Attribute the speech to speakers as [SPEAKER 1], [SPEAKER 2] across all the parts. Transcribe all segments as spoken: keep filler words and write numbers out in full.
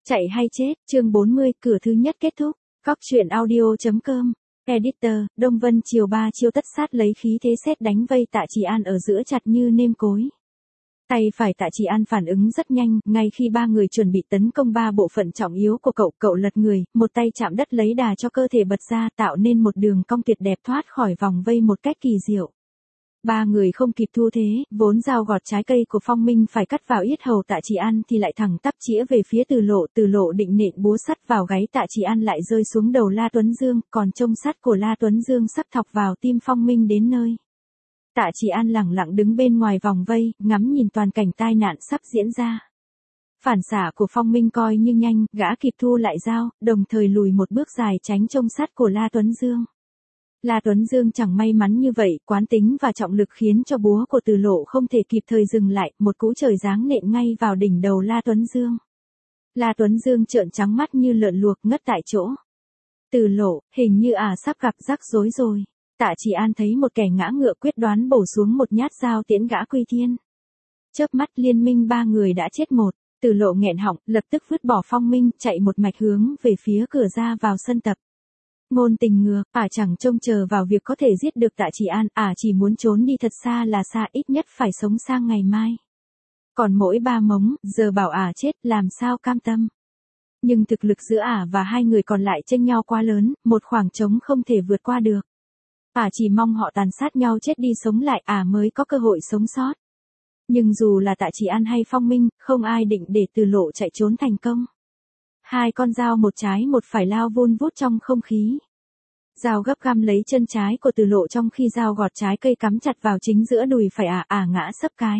[SPEAKER 1] Chạy hay chết, chương bốn mươi, cửa thứ nhất kết thúc. Góc truyện audio.com. Editor, Đông Vân chiều ba chiêu tất sát lấy khí thế sét đánh vây Tạ Chỉ An ở giữa chặt như nêm cối. Tay phải Tạ Chỉ An phản ứng rất nhanh, ngay khi ba người chuẩn bị tấn công ba bộ phận trọng yếu của cậu, cậu lật người, một tay chạm đất lấy đà cho cơ thể bật ra, tạo nên một đường cong tuyệt đẹp thoát khỏi vòng vây một cách kỳ diệu. Ba người không kịp thu thế, vốn dao gọt trái cây của Phong Minh phải cắt vào yết hầu Tạ Chỉ An thì lại thẳng tắp chĩa về phía Từ Lộ, Từ Lộ định nện búa sắt vào gáy Tạ Chỉ An lại rơi xuống đầu La Tuấn Dương, còn chông sắt của La Tuấn Dương sắp thọc vào tim Phong Minh đến nơi. Tạ Chỉ An lẳng lặng đứng bên ngoài vòng vây, ngắm nhìn toàn cảnh tai nạn sắp diễn ra. Phản xạ của Phong Minh coi như nhanh, gã kịp thu lại dao, đồng thời lùi một bước dài tránh chông sắt của La Tuấn Dương. La Tuấn Dương chẳng may mắn như vậy, quán tính và trọng lực khiến cho búa của Từ Lộ không thể kịp thời dừng lại, một cú trời giáng nện ngay vào đỉnh đầu La Tuấn Dương. La Tuấn Dương trợn trắng mắt như lợn luộc ngất tại chỗ. Từ Lộ, hình như à sắp gặp rắc rối rồi. Tạ Chỉ An thấy một kẻ ngã ngựa quyết đoán bổ xuống một nhát dao tiễn gã quy thiên. Chớp mắt liên minh ba người đã chết một, Từ Lộ nghẹn họng, lập tức vứt bỏ Phong Minh, chạy một mạch hướng về phía cửa ra vào sân tập. Ngôn tình ngược, ả chẳng trông chờ vào việc có thể giết được Tạ Chỉ An, ả chỉ muốn trốn đi thật xa là xa, ít nhất phải sống sang ngày mai. Còn mỗi ba mống, giờ bảo ả chết, làm sao cam tâm. Nhưng thực lực giữa ả và hai người còn lại chênh nhau quá lớn, một khoảng trống không thể vượt qua được. Ả chỉ mong họ tàn sát nhau chết đi sống lại, ả mới có cơ hội sống sót. Nhưng dù là Tạ Chỉ An hay Phong Minh, không ai định để Từ Lộ chạy trốn thành công. Hai con dao một trái một phải lao vun vút trong không khí. Dao gấp găm lấy chân trái của Từ Lộ trong khi dao gọt trái cây cắm chặt vào chính giữa đùi phải ả, ả ngã sấp cái.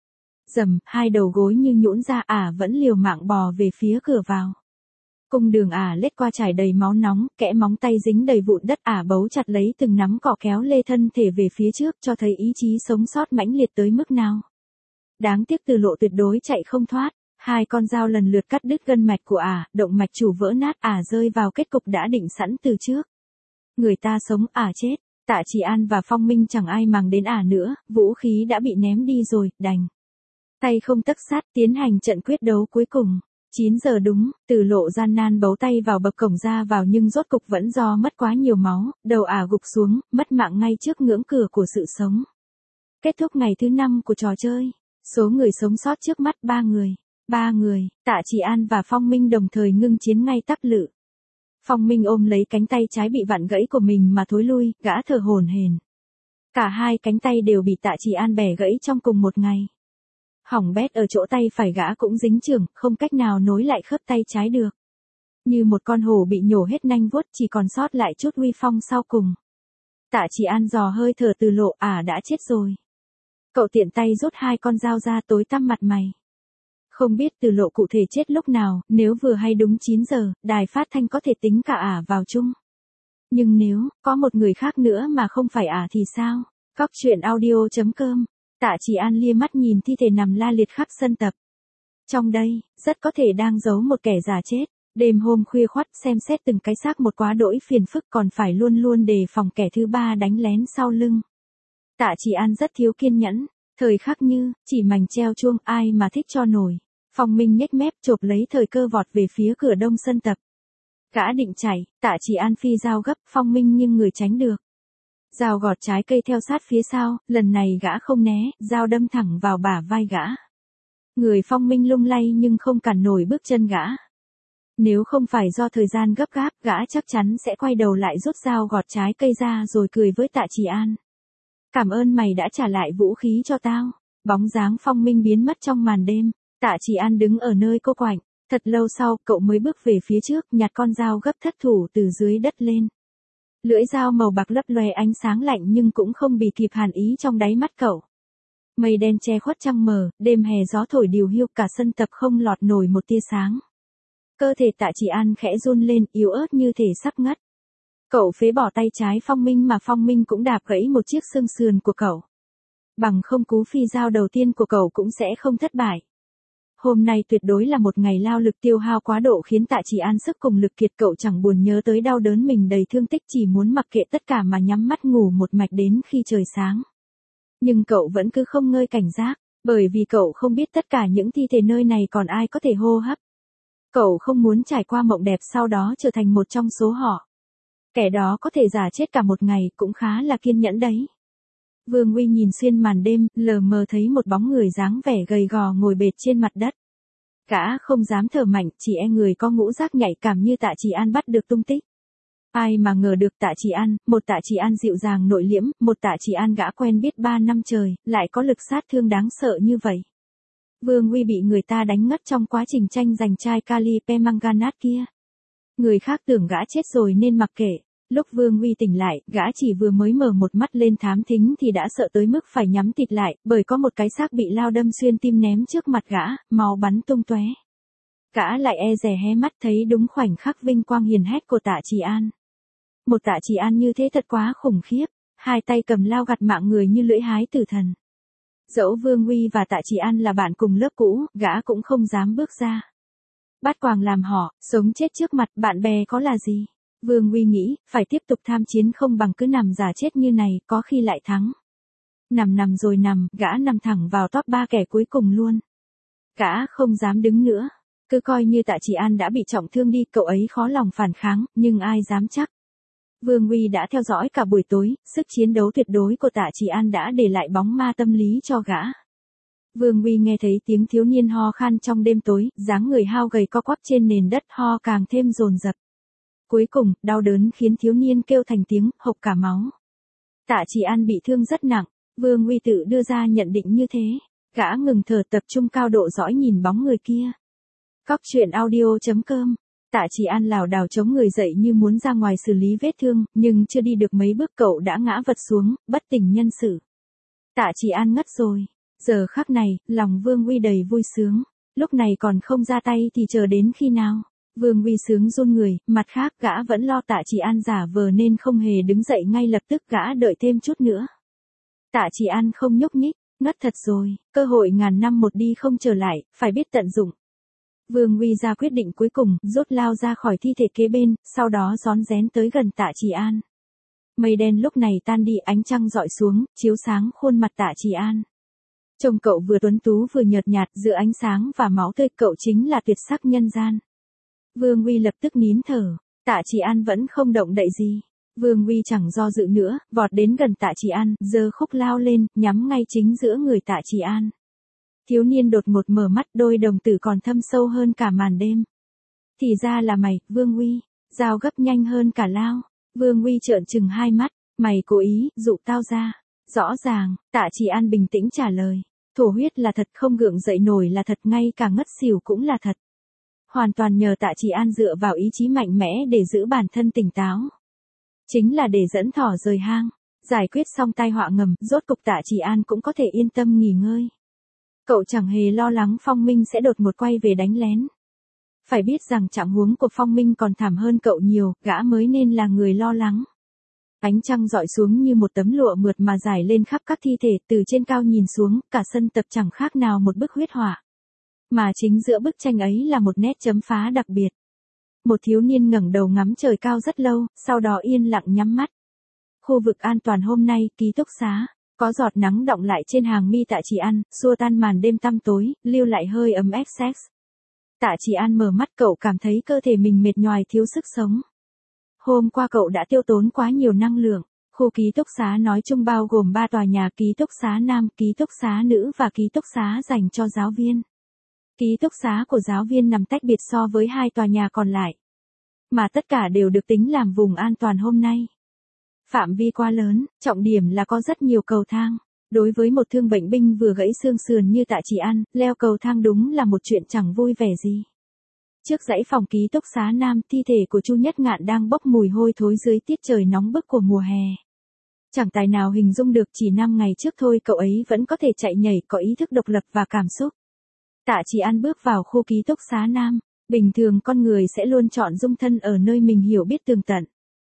[SPEAKER 1] Dầm, hai đầu gối như nhũn ra, ả vẫn liều mạng bò về phía cửa vào. Cung đường ả lết qua trải đầy máu nóng, kẽ móng tay dính đầy vụn đất, ả bấu chặt lấy từng nắm cỏ kéo lê thân thể về phía trước, cho thấy ý chí sống sót mãnh liệt tới mức nào. Đáng tiếc Từ Lộ tuyệt đối chạy không thoát. Hai con dao lần lượt cắt đứt gân mạch của ả, động mạch chủ vỡ nát, ả rơi vào kết cục đã định sẵn từ trước. Người ta sống, ả chết. Tạ Chỉ An và Phong Minh chẳng ai màng đến ả nữa, vũ khí đã bị ném đi rồi, đành. Tay không tấc sát tiến hành trận quyết đấu cuối cùng. chín giờ đúng, Từ Lộ gian nan bấu tay vào bậc cổng ra vào nhưng rốt cục vẫn do mất quá nhiều máu, đầu ả gục xuống, mất mạng ngay trước ngưỡng cửa của sự sống. Kết thúc ngày thứ năm của trò chơi. Số người sống sót trước mắt ba người. Ba người, Tạ Chỉ An và Phong Minh đồng thời ngưng chiến ngay tắp lự. Phong Minh ôm lấy cánh tay trái bị vặn gãy của mình mà thối lui, gã thở hổn hển. Cả hai cánh tay đều bị Tạ Chỉ An bẻ gãy trong cùng một ngày. Hỏng bét ở chỗ tay phải gã cũng dính chưởng, không cách nào nối lại khớp tay trái được. Như một con hổ bị nhổ hết nanh vuốt, chỉ còn sót lại chút uy phong sau cùng. Tạ Chỉ An dò hơi thở Từ Lộ, ả đã chết rồi. Cậu tiện tay rút hai con dao ra, tối tăm mặt mày. Không biết Từ Lộ cụ thể chết lúc nào, nếu vừa hay đúng chín giờ, đài phát thanh có thể tính cả ả vào chung. Nhưng nếu, có một người khác nữa mà không phải ả thì sao? Góc truyện audio.com. Tạ Chỉ An lia mắt nhìn thi thể nằm la liệt khắp sân tập. Trong đây, rất có thể đang giấu một kẻ già chết. Đêm hôm khuya khoắt xem xét từng cái xác một quá đỗi phiền phức, còn phải luôn luôn đề phòng kẻ thứ ba đánh lén sau lưng. Tạ Chỉ An rất thiếu kiên nhẫn. Thời khắc như, chỉ mảnh treo chuông, ai mà thích cho nổi. Phong Minh nhếch mép chộp lấy thời cơ vọt về phía cửa đông sân tập. Gã định chạy, Tạ Chỉ An phi dao gấp, Phong Minh nhưng người tránh được. Dao gọt trái cây theo sát phía sau, lần này gã không né, dao đâm thẳng vào bả vai gã. Người Phong Minh lung lay nhưng không cản nổi bước chân gã. Nếu không phải do thời gian gấp gáp, gã chắc chắn sẽ quay đầu lại rút dao gọt trái cây ra rồi cười với Tạ Chỉ An. Cảm ơn mày đã trả lại vũ khí cho tao. Bóng dáng Phong Minh biến mất trong màn đêm. Tạ Chỉ An đứng ở nơi cô quạnh. Thật lâu sau, cậu mới bước về phía trước, nhặt con dao gấp thất thủ từ dưới đất lên. Lưỡi dao màu bạc lấp loè ánh sáng lạnh nhưng cũng không bị kịp hàn ý trong đáy mắt cậu. Mây đen che khuất trăng mờ, đêm hè gió thổi điều hiu, cả sân tập không lọt nổi một tia sáng. Cơ thể Tạ Chỉ An khẽ run lên, yếu ớt như thể sắp ngất. Cậu phế bỏ tay trái Phong Minh mà Phong Minh cũng đạp gãy một chiếc xương sườn của cậu. Bằng không cú phi dao đầu tiên của cậu cũng sẽ không thất bại. Hôm nay tuyệt đối là một ngày lao lực tiêu hao quá độ khiến Tạ Chỉ An sức cùng lực kiệt, cậu chẳng buồn nhớ tới đau đớn mình đầy thương tích, chỉ muốn mặc kệ tất cả mà nhắm mắt ngủ một mạch đến khi trời sáng. Nhưng cậu vẫn cứ không ngơi cảnh giác, bởi vì cậu không biết tất cả những thi thể nơi này còn ai có thể hô hấp. Cậu không muốn trải qua mộng đẹp sau đó trở thành một trong số họ. Kẻ đó có thể giả chết cả một ngày cũng khá là kiên nhẫn đấy. Vương Uy nhìn xuyên màn đêm, lờ mờ thấy một bóng người dáng vẻ gầy gò ngồi bệt trên mặt đất. Gã không dám thở mạnh, chỉ e người có ngũ giác nhạy cảm như Tạ Chỉ An bắt được tung tích. Ai mà ngờ được Tạ Chỉ An, một Tạ Chỉ An dịu dàng nội liễm, một Tạ Chỉ An gã quen biết ba năm trời, lại có lực sát thương đáng sợ như vậy. Vương Uy bị người ta đánh ngất trong quá trình tranh giành chai kali permanganate kia. Người khác tưởng gã chết rồi nên mặc kệ. Lúc Vương Uy tỉnh lại, gã chỉ vừa mới mở một mắt lên thám thính thì đã sợ tới mức phải nhắm tịt lại, bởi có một cái xác bị lao đâm xuyên tim ném trước mặt gã, máu bắn tung tóe. Gã lại e dè hé mắt thấy đúng khoảnh khắc vinh quang hiền hách của Tạ Chỉ An. Một Tạ Chỉ An như thế thật quá khủng khiếp, hai tay cầm lao gặt mạng người như lưỡi hái tử thần. Dẫu Vương Uy và Tạ Chỉ An là bạn cùng lớp cũ, gã cũng không dám bước ra. Bát quàng làm họ, sống chết trước mặt bạn bè có là gì? Vương Uy nghĩ, phải tiếp tục tham chiến không bằng cứ nằm giả chết như này, có khi lại thắng. Nằm nằm rồi nằm, gã nằm thẳng vào top ba kẻ cuối cùng luôn. Gã không dám đứng nữa, cứ coi như Tạ Chỉ An đã bị trọng thương đi, cậu ấy khó lòng phản kháng, nhưng ai dám chắc. Vương Uy đã theo dõi cả buổi tối, sức chiến đấu tuyệt đối của Tạ Chỉ An đã để lại bóng ma tâm lý cho gã. Vương Uy nghe thấy tiếng thiếu niên ho khan trong đêm tối, dáng người hao gầy co quắp trên nền đất ho càng thêm dồn dập. Cuối cùng, đau đớn khiến thiếu niên kêu thành tiếng, hộc cả máu. Tạ Chỉ An bị thương rất nặng, Vương Uy tự đưa ra nhận định như thế. Gã ngừng thở tập trung cao độ dõi nhìn bóng người kia. Cóc truyện audio chấm com. Tạ Chỉ An lảo đảo chống người dậy như muốn ra ngoài xử lý vết thương, nhưng chưa đi được mấy bước cậu đã ngã vật xuống, bất tỉnh nhân sự. Tạ Chỉ An ngất rồi. Giờ khắc này, lòng Vương Uy đầy vui sướng. Lúc này còn không ra tay thì chờ đến khi nào? Vương Uy sướng run người, mặt khác gã vẫn lo Tạ Chỉ An giả vờ nên không hề đứng dậy ngay lập tức, gã đợi thêm chút nữa. Tạ Chỉ An không nhúc nhích, ngất thật rồi, cơ hội ngàn năm một đi không trở lại, phải biết tận dụng. Vương Uy ra quyết định cuối cùng, rút lao ra khỏi thi thể kế bên, sau đó rón rén tới gần Tạ Chỉ An. Mây đen lúc này tan đi, ánh trăng rọi xuống, chiếu sáng khuôn mặt Tạ Chỉ An. Trông cậu vừa tuấn tú vừa nhợt nhạt, giữa ánh sáng và máu tươi, cậu chính là tuyệt sắc nhân gian. Vương Uy lập tức nín thở, Tạ Chỉ An vẫn không động đậy gì. Vương Uy chẳng do dự nữa, vọt đến gần Tạ Chỉ An, giơ khúc lao lên, nhắm ngay chính giữa người Tạ Chỉ An. Thiếu niên đột ngột mở mắt, đôi đồng tử còn thâm sâu hơn cả màn đêm. Thì ra là mày, Vương Uy, dao gấp nhanh hơn cả lao. Vương Uy trợn trừng hai mắt, mày cố ý, dụ tao ra. Rõ ràng, Tạ Chỉ An bình tĩnh trả lời. Thổ huyết là thật, không gượng dậy nổi là thật, ngay cả ngất xỉu cũng là thật. Hoàn toàn nhờ Tạ Chỉ An dựa vào ý chí mạnh mẽ để giữ bản thân tỉnh táo. Chính là để dẫn thỏ rời hang. Giải quyết xong tai họa ngầm, rốt cục Tạ Chỉ An cũng có thể yên tâm nghỉ ngơi. Cậu chẳng hề lo lắng Phong Minh sẽ đột ngột quay về đánh lén. Phải biết rằng trạng huống của Phong Minh còn thảm hơn cậu nhiều, gã mới nên là người lo lắng. Ánh trăng rọi xuống như một tấm lụa mượt mà rải lên khắp các thi thể, từ trên cao nhìn xuống, cả sân tập chẳng khác nào một bức huyết họa. Mà chính giữa bức tranh ấy là một nét chấm phá đặc biệt. Một thiếu niên ngẩng đầu ngắm trời cao rất lâu, sau đó yên lặng nhắm mắt. Khu vực an toàn hôm nay, ký túc xá. Có giọt nắng đọng lại trên hàng mi Tạ Chỉ An, xua tan màn đêm tăm tối, lưu lại hơi ấm ép sex. Tạ Chỉ An mở mắt, cậu cảm thấy cơ thể mình mệt nhoài thiếu sức sống. Hôm qua cậu đã tiêu tốn quá nhiều năng lượng. Khu ký túc xá nói chung bao gồm ba tòa nhà: ký túc xá nam, ký túc xá nữ và ký túc xá dành cho giáo viên. Ký túc xá của giáo viên nằm tách biệt so với hai tòa nhà còn lại. Mà tất cả đều được tính làm vùng an toàn hôm nay. Phạm vi quá lớn, trọng điểm là có rất nhiều cầu thang. Đối với một thương bệnh binh vừa gãy xương sườn như Tạ Chỉ An, leo cầu thang đúng là một chuyện chẳng vui vẻ gì. Trước dãy phòng ký túc xá nam, thi thể của Chu Nhất Ngạn đang bốc mùi hôi thối dưới tiết trời nóng bức của mùa hè. Chẳng tài nào hình dung được, chỉ năm ngày trước thôi cậu ấy vẫn có thể chạy nhảy, có ý thức độc lập và cảm xúc. Tạ Chỉ An bước vào khu ký túc xá nam. Bình thường con người sẽ luôn chọn dung thân ở nơi mình hiểu biết tường tận.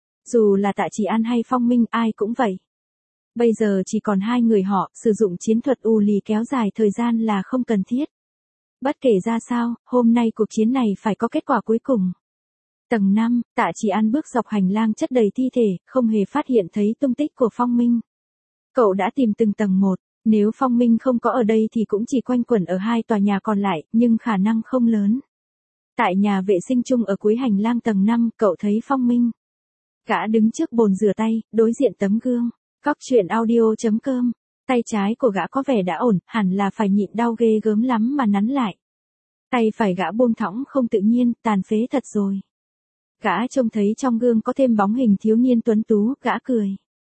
[SPEAKER 1] Dù là Tạ Chỉ An hay Phong Minh, ai cũng vậy. Bây giờ chỉ còn hai người họ, sử dụng chiến thuật u lì kéo dài thời gian là không cần thiết. Bất kể ra sao, hôm nay cuộc chiến này phải có kết quả cuối cùng. Tầng năm, Tạ Chỉ An bước dọc hành lang chất đầy thi thể, không hề phát hiện thấy tung tích của Phong Minh. Cậu đã tìm từng tầng một, nếu Phong Minh không có ở đây thì cũng chỉ quanh quẩn ở hai tòa nhà còn lại, nhưng khả năng không lớn. Tại nhà vệ sinh chung ở cuối hành lang tầng năm, cậu thấy Phong Minh. Gã đứng trước bồn rửa tay, đối diện tấm gương. Cóc truyện audio chấm com. Tay trái của gã có vẻ đã ổn, hẳn là phải nhịn đau ghê gớm lắm mà nắn lại. Tay phải gã buông thõng không tự nhiên, tàn phế thật rồi. Gã trông thấy trong gương có thêm bóng hình thiếu niên tuấn tú, gã cười.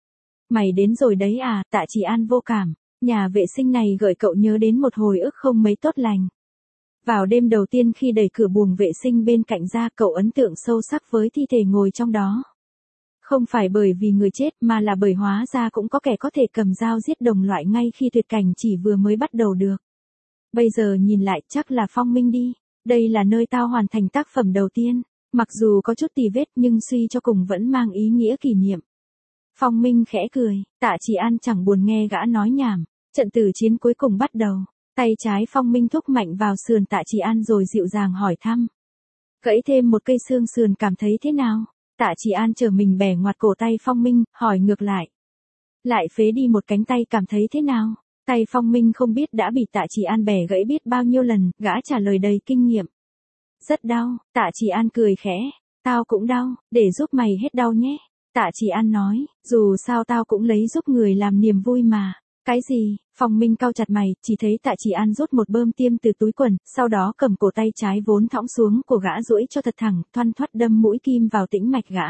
[SPEAKER 1] Mày đến rồi đấy à, Tạ Chỉ An vô cảm. Nhà vệ sinh này gợi cậu nhớ đến một hồi ức không mấy tốt lành. Vào đêm đầu tiên khi đẩy cửa buồng vệ sinh bên cạnh ra, cậu ấn tượng sâu sắc với thi thể ngồi trong đó. Không phải bởi vì người chết mà là bởi hóa ra cũng có kẻ có thể cầm dao giết đồng loại ngay khi tuyệt cảnh chỉ vừa mới bắt đầu được. Bây giờ nhìn lại chắc là Phong Minh đi. Đây là nơi tao hoàn thành tác phẩm đầu tiên. Mặc dù có chút tì vết nhưng suy cho cùng vẫn mang ý nghĩa kỷ niệm. Phong Minh khẽ cười, Tạ Chỉ An chẳng buồn nghe gã nói nhảm. Trận tử chiến cuối cùng bắt đầu. Tay trái Phong Minh thúc mạnh vào sườn Tạ Chỉ An rồi dịu dàng hỏi thăm. Gãy thêm một cây xương sườn cảm thấy thế nào? Tạ Chỉ An trở mình bẻ ngoặt cổ tay Phong Minh, hỏi ngược lại. Lại phế đi một cánh tay cảm thấy thế nào? Tay Phong Minh không biết đã bị Tạ Chỉ An bẻ gãy biết bao nhiêu lần, gã trả lời đầy kinh nghiệm. Rất đau, Tạ Chỉ An cười khẽ. Tao cũng đau, để giúp mày hết đau nhé. Tạ Chỉ An nói, dù sao tao cũng lấy giúp người làm niềm vui mà. Cái gì? Phong Minh cau chặt mày, chỉ thấy Tạ Chỉ An rút một bơm tiêm từ túi quần, sau đó cầm cổ tay trái vốn thõng xuống của gã duỗi cho thật thẳng, thoăn thoắt đâm mũi kim vào tĩnh mạch gã.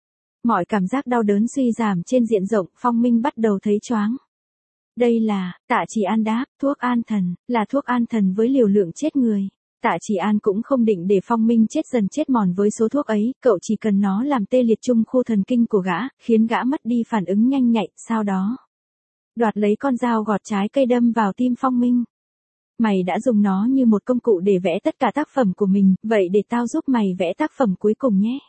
[SPEAKER 1] Mọi cảm giác đau đớn suy giảm trên diện rộng, Phong Minh bắt đầu thấy choáng. Đây là, Tạ Chỉ An đáp, thuốc an thần, là thuốc an thần với liều lượng chết người. Tạ Chỉ An cũng không định để Phong Minh chết dần chết mòn với số thuốc ấy, cậu chỉ cần nó làm tê liệt trung khu thần kinh của gã, khiến gã mất đi phản ứng nhanh nhạy, sau đó đoạt lấy con dao gọt trái cây đâm vào tim Phong Minh. Mày đã dùng nó như một công cụ để vẽ tất cả tác phẩm của mình, vậy để tao giúp mày vẽ tác phẩm cuối cùng nhé.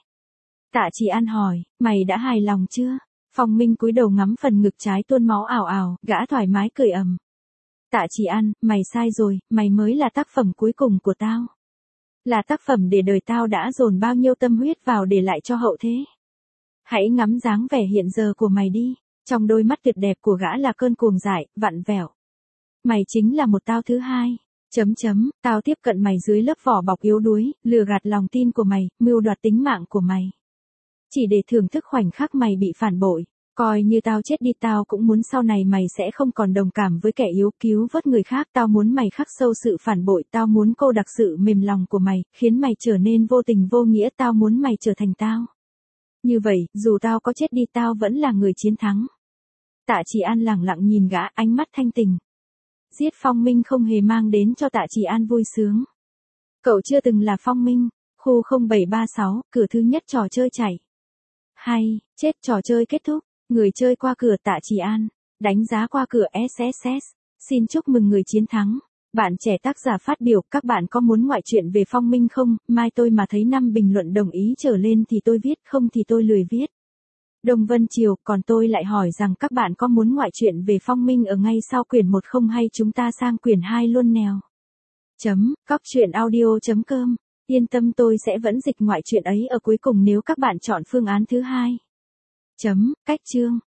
[SPEAKER 1] Tạ Chỉ An hỏi, mày đã hài lòng chưa? Phong Minh cúi đầu ngắm phần ngực trái tuôn máu ảo ảo, gã thoải mái cười ầm. Tạ Chỉ An, mày sai rồi, mày mới là tác phẩm cuối cùng của tao. Là tác phẩm để đời tao đã dồn bao nhiêu tâm huyết vào để lại cho hậu thế. Hãy ngắm dáng vẻ hiện giờ của mày đi. Trong đôi mắt tuyệt đẹp của gã là cơn cuồng dại, vặn vẹo. Mày chính là một tao thứ hai. Chấm chấm, tao tiếp cận mày dưới lớp vỏ bọc yếu đuối, lừa gạt lòng tin của mày, mưu đoạt tính mạng của mày. Chỉ để thưởng thức khoảnh khắc mày bị phản bội. Coi như tao chết đi, tao cũng muốn sau này mày sẽ không còn đồng cảm với kẻ yếu, cứu vớt người khác. Tao muốn mày khắc sâu sự phản bội, tao muốn cô đặc sự mềm lòng của mày, khiến mày trở nên vô tình vô nghĩa. Tao muốn mày trở thành tao. Như vậy, dù tao có chết đi tao vẫn là người chiến thắng. Tạ Chỉ An lẳng lặng nhìn gã, ánh mắt thanh tình. Giết Phong Minh không hề mang đến cho Tạ Chỉ An vui sướng. Cậu chưa từng là Phong Minh. Khu không bảy ba sáu, cửa thứ nhất trò chơi chảy. Hay, chết trò chơi kết thúc. Người chơi qua cửa Tạ Chỉ An. Đánh giá qua cửa ét ét ét. Xin chúc mừng người chiến thắng. Bạn trẻ tác giả phát biểu, các bạn có muốn ngoại truyện về Phong Minh không? Mai tôi mà thấy năm bình luận đồng ý trở lên thì tôi viết, không thì tôi lười viết. Đông Vân Triều, còn tôi lại hỏi rằng các bạn có muốn ngoại truyện về Phong Minh ở ngay sau quyển một không hay chúng ta sang quyển hai luôn nèo. Chấm, cóc truyện audio chấm com. Yên tâm, tôi sẽ vẫn dịch ngoại truyện ấy ở cuối cùng nếu các bạn chọn phương án thứ hai. Chấm, cách chương.